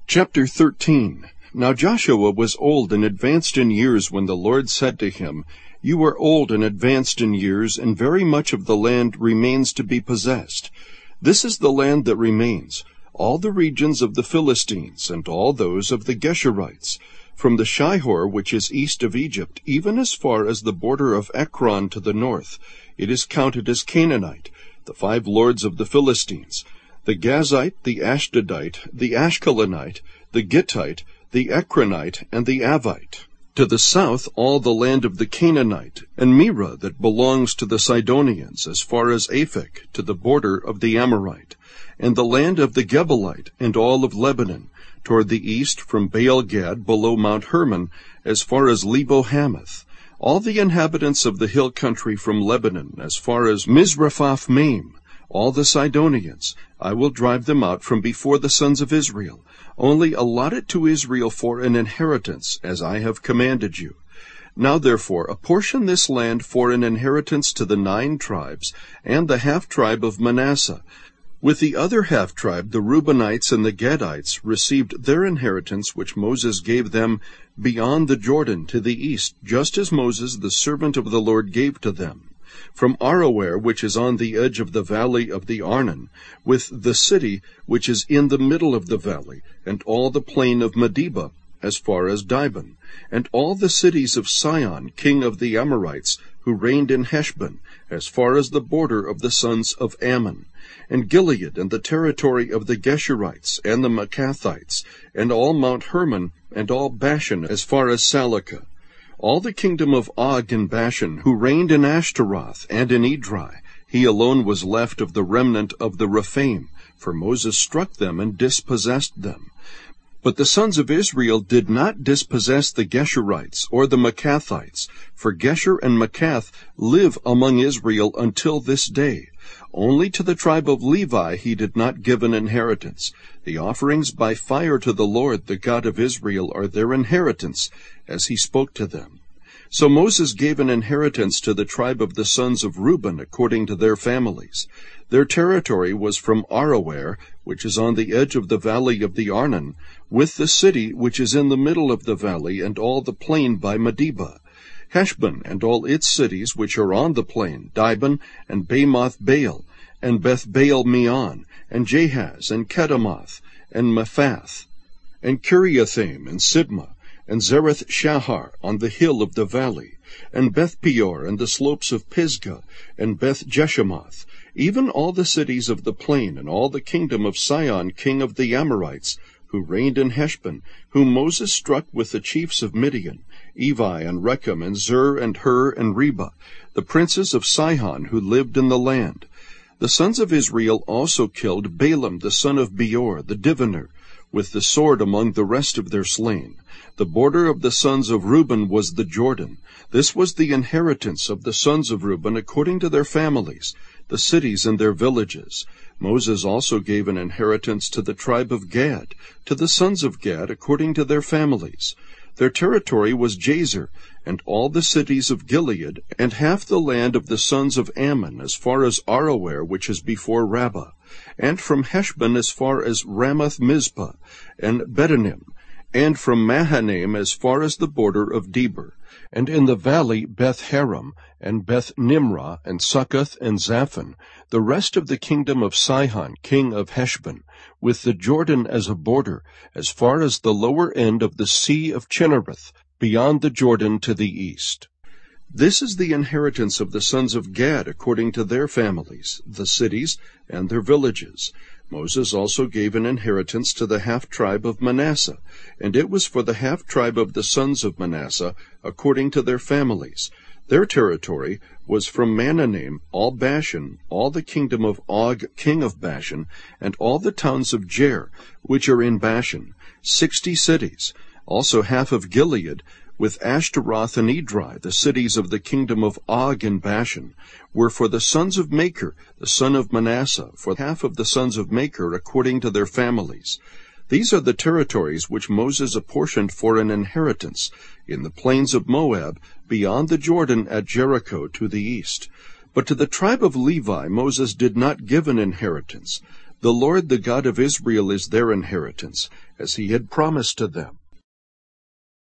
Chapter 13. Now Joshua was old and advanced in years when the Lord said to him, You are old and advanced in years, and very much of the land remains to be possessed. This is the land that remains, all the regions of the Philistines, and all those of the Geshurites, from the Shihor which is east of Egypt, even as far as the border of Ekron to the north. It is counted as Canaanite, the 5 lords of the Philistines, the Gazite, the Ashdodite, the Ashkelonite, the Gittite, the Ekronite, and the Avite. To the south all the land of the Canaanite, and Mearah that belongs to the Sidonians, as far as Aphek, to the border of the Amorite, and the land of the Gebelite, and all of Lebanon, toward the east from Baal-Gad below Mount Hermon, as far as Lebo-Hamath, all the inhabitants of the hill country from Lebanon, as far as Mizrephoth-Maim, all the Sidonians. I will drive them out from before the sons of Israel. Only allot it to Israel for an inheritance, as I have commanded you. Now therefore apportion this land for an inheritance to the 9 tribes, and the half-tribe of Manasseh. With the other half-tribe the Reubenites and the Gadites received their inheritance which Moses gave them beyond the Jordan to the east, just as Moses the servant of the Lord gave to them. From Aroer, which is on the edge of the valley of the Arnon, with the city which is in the middle of the valley, and all the plain of Medeba, as far as Dibon, and all the cities of Sihon, king of the Amorites, who reigned in Heshbon, as far as the border of the sons of Ammon, and Gilead, and the territory of the Geshurites, and the Maacathites, and all Mount Hermon, and all Bashan, as far as Salekah. All the kingdom of Og in Bashan, who reigned in Ashtaroth and in Edrei, he alone was left of the remnant of the Rephaim, for Moses struck them and dispossessed them. But the sons of Israel did not dispossess the Geshurites or the Maacathites, for Gesher and Maacath live among Israel until this day. Only to the tribe of Levi he did not give an inheritance. The offerings by fire to the Lord, the God of Israel, are their inheritance, as he spoke to them. So Moses gave an inheritance to the tribe of the sons of Reuben according to their families. Their territory was from Aroer, which is on the edge of the valley of the Arnon, with the city which is in the middle of the valley, and all the plain by Medeba, Heshbon, and all its cities which are on the plain, Dibon, and Bamoth Baal, and Beth Baal Meon, and Jahaz, and Kedemoth, and Mephath, and Kiriathaim, and Sibmah, and Zereth Shahar on the hill of the valley, and Beth Peor, and the slopes of Pisgah, and Beth Jeshemoth, even all the cities of the plain, and all the kingdom of Sihon king of the Amorites, who reigned in Heshbon, whom Moses struck with the chiefs of Midian, Evi, and Rechem, and Zur, and Hur, and Reba, the princes of Sihon who lived in the land. The sons of Israel also killed Balaam the son of Beor, the diviner, with the sword among the rest of their slain. The border of the sons of Reuben was the Jordan. This was the inheritance of the sons of Reuben according to their families, the cities and their villages. Moses also gave an inheritance to the tribe of Gad, to the sons of Gad according to their families. Their territory was Jazer, and all the cities of Gilead, and half the land of the sons of Ammon, as far as Aroer, which is before Rabbah, and from Heshbon as far as Ramath-Mizpah, and Betonim, and from Mahanaim as far as the border of Debir, and in the valley Beth-Haram, and Beth-Nimrah, and Succoth, and Zaphon, the rest of the kingdom of Sihon, king of Heshbon, with the Jordan as a border, as far as the lower end of the sea of Chinnereth, beyond the Jordan to the east. This is the inheritance of the sons of Gad according to their families, the cities and their villages. Moses also gave an inheritance to the half-tribe of Manasseh, and it was for the half-tribe of the sons of Manasseh according to their families. Their territory was from Mahanaim, all Bashan, all the kingdom of Og king of Bashan, and all the towns of Jair, which are in Bashan, 60 cities, also half of Gilead, with Ashtaroth and Edrei, the cities of the kingdom of Og in Bashan, were for the sons of Machir, the son of Manasseh, for half of the sons of Machir according to their families. These are the territories which Moses apportioned for an inheritance in the plains of Moab, beyond the Jordan at Jericho to the east. But to the tribe of Levi Moses did not give an inheritance. The Lord, the God of Israel, is their inheritance, as he had promised to them.